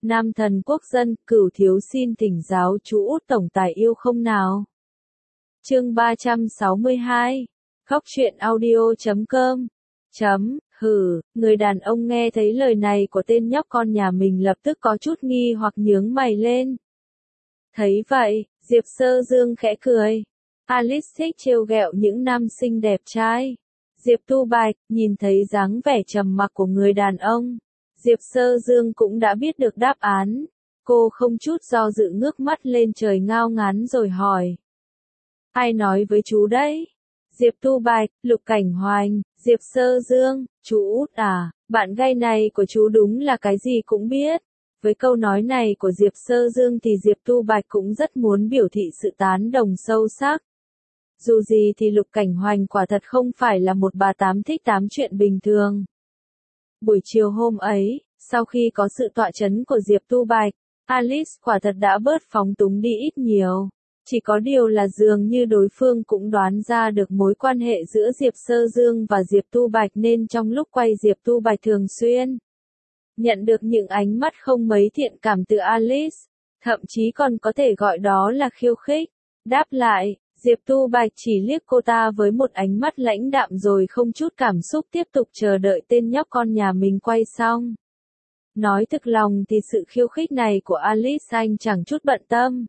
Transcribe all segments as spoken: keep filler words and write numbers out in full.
Nam thần quốc dân, Cửu thiếu xin thỉnh giáo chú Út tổng tài yêu không nào. Chương ba trăm sáu mươi hai. Khóc chuyện audio chấm com. Chấm, hử, người đàn ông nghe thấy lời này của tên nhóc con nhà mình lập tức có chút nghi hoặc nhướng mày lên. Thấy vậy, Diệp Sơ Dương khẽ cười. Alice thích trêu ghẹo những nam sinh đẹp trai. Diệp Tu Bạch, nhìn thấy dáng vẻ trầm mặc của người đàn ông. Diệp Sơ Dương cũng đã biết được đáp án. Cô không chút do dự ngước mắt lên trời ngao ngán rồi hỏi. Ai nói với chú đấy? Diệp Tu Bạch, Lục Cảnh Hoành, Diệp Sơ Dương, chú Út à, bạn gay này của chú đúng là cái gì cũng biết. Với câu nói này của Diệp Sơ Dương thì Diệp Tu Bạch cũng rất muốn biểu thị sự tán đồng sâu sắc. Dù gì thì Lục Cảnh Hoành quả thật không phải là một bà tám thích tám chuyện bình thường. Buổi chiều hôm ấy, sau khi có sự tọa chấn của Diệp Tu Bạch, Alice quả thật đã bớt phóng túng đi ít nhiều. Chỉ có điều là dường như đối phương cũng đoán ra được mối quan hệ giữa Diệp Sơ Dương và Diệp Tu Bạch nên trong lúc quay Diệp Tu Bạch thường xuyên nhận được những ánh mắt không mấy thiện cảm từ Alice, thậm chí còn có thể gọi đó là khiêu khích. Đáp lại, Diệp Tu Bạch chỉ liếc cô ta với một ánh mắt lãnh đạm rồi không chút cảm xúc tiếp tục chờ đợi tên nhóc con nhà mình quay xong. Nói thực lòng thì sự khiêu khích này của Alice anh chẳng chút bận tâm.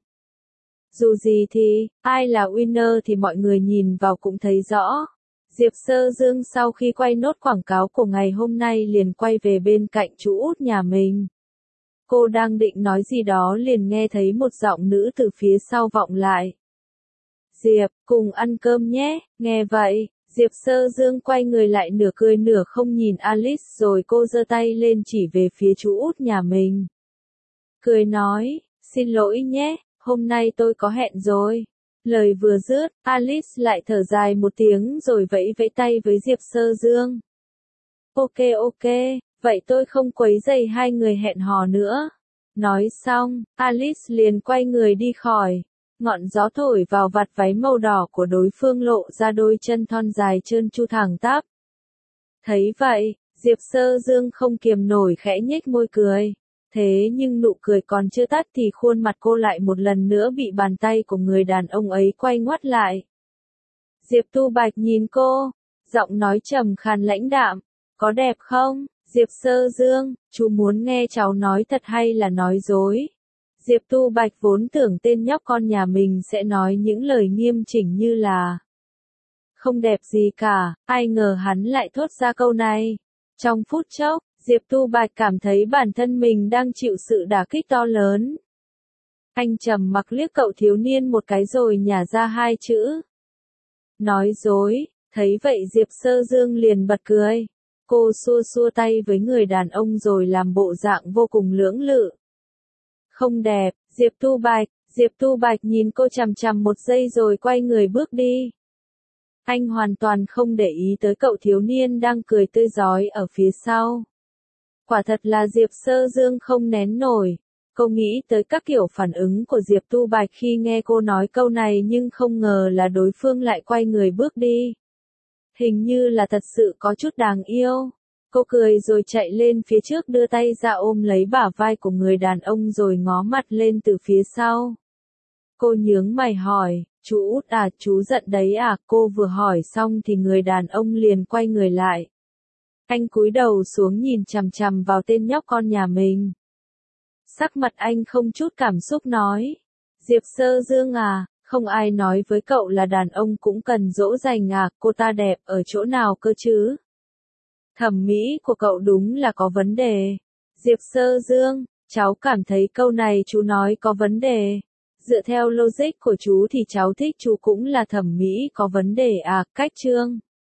Dù gì thì, ai là winner thì mọi người nhìn vào cũng thấy rõ. Diệp Sơ Dương sau khi quay nốt quảng cáo của ngày hôm nay liền quay về bên cạnh chú Út nhà mình. Cô đang định nói gì đó liền nghe thấy một giọng nữ từ phía sau vọng lại. Diệp, cùng ăn cơm nhé, nghe vậy, Diệp Sơ Dương quay người lại nửa cười nửa không nhìn Alice rồi cô giơ tay lên chỉ về phía chú Út nhà mình. Cười nói, xin lỗi nhé, hôm nay tôi có hẹn rồi. Lời vừa dứt, Alice lại thở dài một tiếng rồi vẫy vẫy tay với Diệp Sơ Dương. Ok ok, vậy tôi không quấy rầy hai người hẹn hò nữa. Nói xong, Alice liền quay người đi khỏi. Ngọn gió thổi vào vạt váy màu đỏ của đối phương lộ ra đôi chân thon dài trơn tru thẳng tắp. Thấy vậy, Diệp Sơ Dương không kiềm nổi khẽ nhếch môi cười. Thế nhưng nụ cười còn chưa tắt thì khuôn mặt cô lại một lần nữa bị bàn tay của người đàn ông ấy quay ngoắt lại. Diệp Tu Bạch nhìn cô, giọng nói trầm khàn lãnh đạm, có đẹp không? Diệp Sơ Dương, chú muốn nghe cháu nói thật hay là nói dối? Diệp Tu Bạch vốn tưởng tên nhóc con nhà mình sẽ nói những lời nghiêm chỉnh như là không đẹp gì cả, ai ngờ hắn lại thốt ra câu này. Trong phút chốc, Diệp Tu Bạch cảm thấy bản thân mình đang chịu sự đả kích to lớn. Anh trầm mặc liếc cậu thiếu niên một cái rồi nhả ra hai chữ. Nói dối, thấy vậy Diệp Sơ Dương liền bật cười. Cô xua xua tay với người đàn ông rồi làm bộ dạng vô cùng lưỡng lự. Không đẹp, Diệp Tu Bạch, Diệp Tu Bạch nhìn cô chằm chằm một giây rồi quay người bước đi. Anh hoàn toàn không để ý tới cậu thiếu niên đang cười tươi rói ở phía sau. Quả thật là Diệp Sơ Dương không nén nổi. Cô nghĩ tới các kiểu phản ứng của Diệp Tu Bạch khi nghe cô nói câu này nhưng không ngờ là đối phương lại quay người bước đi. Hình như là thật sự có chút đáng yêu. Cô cười rồi chạy lên phía trước đưa tay ra ôm lấy bả vai của người đàn ông rồi ngó mặt lên từ phía sau. Cô nhướng mày hỏi, chú Út à, chú giận đấy à? Cô vừa hỏi xong thì người đàn ông liền quay người lại. Anh cúi đầu xuống nhìn chằm chằm vào tên nhóc con nhà mình. Sắc mặt anh không chút cảm xúc nói. Diệp Sơ Dương à, không ai nói với cậu là đàn ông cũng cần dỗ dành à, cô ta đẹp ở chỗ nào cơ chứ? Thẩm mỹ của cậu đúng là có vấn đề. Diệp Sơ Dương, cháu cảm thấy câu này chú nói có vấn đề. Dựa theo logic của chú thì cháu thích chú cũng là thẩm mỹ có vấn đề à, cách chương.